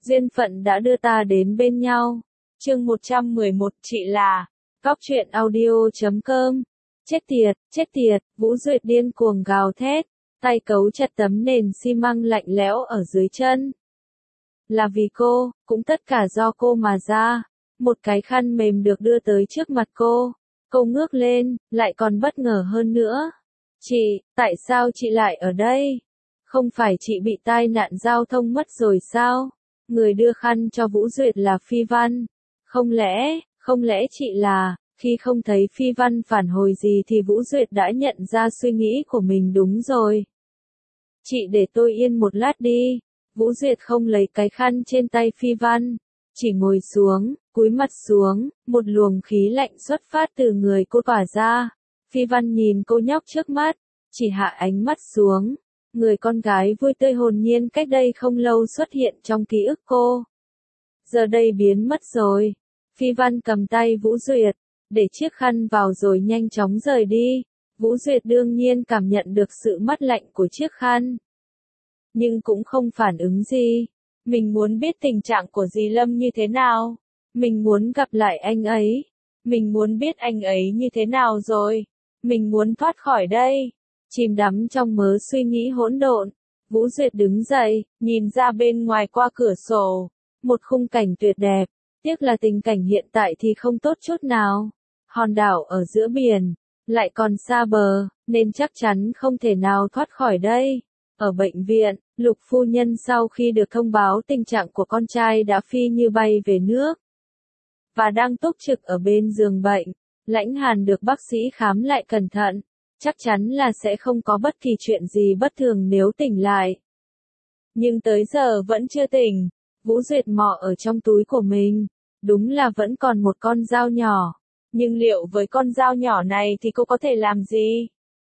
Duyên phận đã đưa ta đến bên nhau. Chương 111, chị là Góc truyện audio.com. Chết tiệt, Vũ Duyệt điên cuồng gào thét, tay cấu chặt tấm nền xi măng lạnh lẽo ở dưới chân. Là vì cô, cũng tất cả do cô mà ra. Một cái khăn mềm được đưa tới trước mặt cô. Cô ngước lên, lại còn bất ngờ hơn nữa. Chị, tại sao chị lại ở đây? Không phải chị bị tai nạn giao thông mất rồi sao? Người đưa khăn cho Vũ Duyệt là Phi Văn. Không lẽ chị là, khi không thấy Phi Văn phản hồi gì thì Vũ Duyệt đã nhận ra suy nghĩ của mình đúng rồi. Chị để tôi yên một lát đi. Vũ Duyệt không lấy cái khăn trên tay Phi Văn. Chỉ ngồi xuống, cúi mặt xuống, một luồng khí lạnh xuất phát từ người cô tỏa ra. Phi Văn nhìn cô nhóc trước mắt, chỉ hạ ánh mắt xuống. Người con gái vui tươi hồn nhiên cách đây không lâu xuất hiện trong ký ức cô. Giờ đây biến mất rồi. Phi Văn cầm tay Vũ Duyệt, để chiếc khăn vào rồi nhanh chóng rời đi. Vũ Duyệt đương nhiên cảm nhận được sự mát lạnh của chiếc khăn. Nhưng cũng không phản ứng gì. Mình muốn biết tình trạng của dì Lâm như thế nào. Mình muốn gặp lại anh ấy. Mình muốn biết anh ấy như thế nào rồi. Mình muốn thoát khỏi đây. Chìm đắm trong mớ suy nghĩ hỗn độn. Vũ Duyệt đứng dậy, nhìn ra bên ngoài qua cửa sổ. Một khung cảnh tuyệt đẹp. Tiếc là tình cảnh hiện tại thì không tốt chút nào. Hòn đảo ở giữa biển, lại còn xa bờ, nên chắc chắn không thể nào thoát khỏi đây. Ở bệnh viện, Lục phu nhân sau khi được thông báo tình trạng của con trai đã phi như bay về nước. Và đang túc trực ở bên giường bệnh. Lãnh Hàn được bác sĩ khám lại cẩn thận. Chắc chắn là sẽ không có bất kỳ chuyện gì bất thường nếu tỉnh lại. Nhưng tới giờ vẫn chưa tỉnh. Vũ Duyệt mò ở trong túi của mình. Đúng là vẫn còn một con dao nhỏ. Nhưng liệu với con dao nhỏ này thì cô có thể làm gì?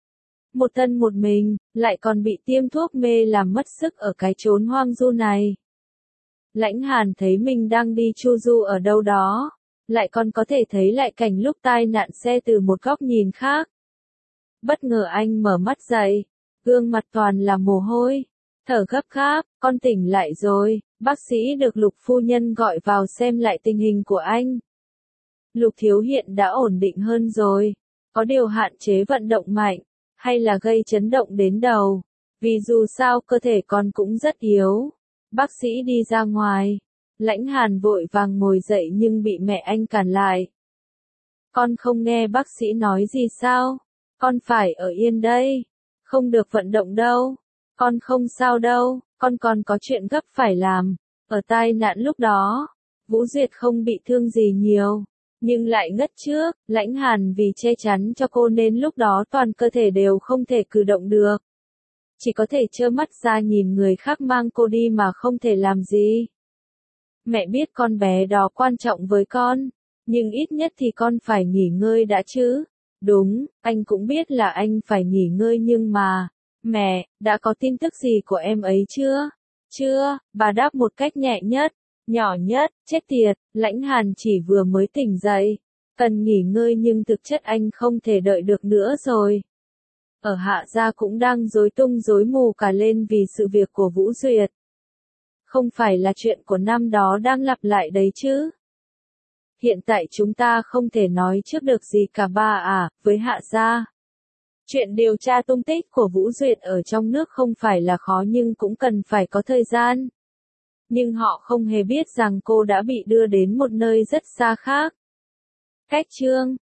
Một thân một mình, lại còn bị tiêm thuốc mê làm mất sức ở cái chốn hoang du này. Lãnh Hàn thấy mình đang đi chu du ở đâu đó. Lại còn có thể thấy lại cảnh lúc tai nạn xe từ một góc nhìn khác. Bất ngờ anh mở mắt dậy. Gương mặt toàn là mồ hôi. Thở gấp gáp, con tỉnh lại rồi. Bác sĩ được Lục phu nhân gọi vào xem lại tình hình của anh. Lục Thiếu hiện đã ổn định hơn rồi. Có điều hạn chế vận động mạnh, hay là gây chấn động đến đầu. Vì dù sao cơ thể con cũng rất yếu. Bác sĩ đi ra ngoài. Lãnh Hàn vội vàng ngồi dậy nhưng bị mẹ anh cản lại. Con không nghe bác sĩ nói gì sao? Con phải ở yên đây. Không được vận động đâu. Con không sao đâu, con còn có chuyện gấp phải làm. Ở tai nạn lúc đó, Vũ Duyệt không bị thương gì nhiều. Nhưng lại ngất trước, Lãnh Hàn vì che chắn cho cô nên lúc đó toàn cơ thể đều không thể cử động được. Chỉ có thể trơ mắt ra nhìn người khác mang cô đi mà không thể làm gì. Mẹ biết con bé đó quan trọng với con, nhưng ít nhất thì con phải nghỉ ngơi đã chứ. Đúng, anh cũng biết là anh phải nghỉ ngơi nhưng mà... Mẹ, đã có tin tức gì của em ấy chưa? Chưa, bà đáp một cách nhẹ nhất, nhỏ nhất. Chết tiệt, Lãnh Hàn chỉ vừa mới tỉnh dậy. Cần nghỉ ngơi nhưng thực chất anh không thể đợi được nữa rồi. Ở Hạ gia cũng đang rối tung rối mù cả lên vì sự việc của Vũ Duyệt. Không phải là chuyện của năm đó đang lặp lại đấy chứ? Hiện tại chúng ta không thể nói trước được gì cả ba à, với Hạ gia. Chuyện điều tra tung tích của Vũ Duyệt ở trong nước không phải là khó nhưng cũng cần phải có thời gian. Nhưng họ không hề biết rằng cô đã bị đưa đến một nơi rất xa khác. Cách chương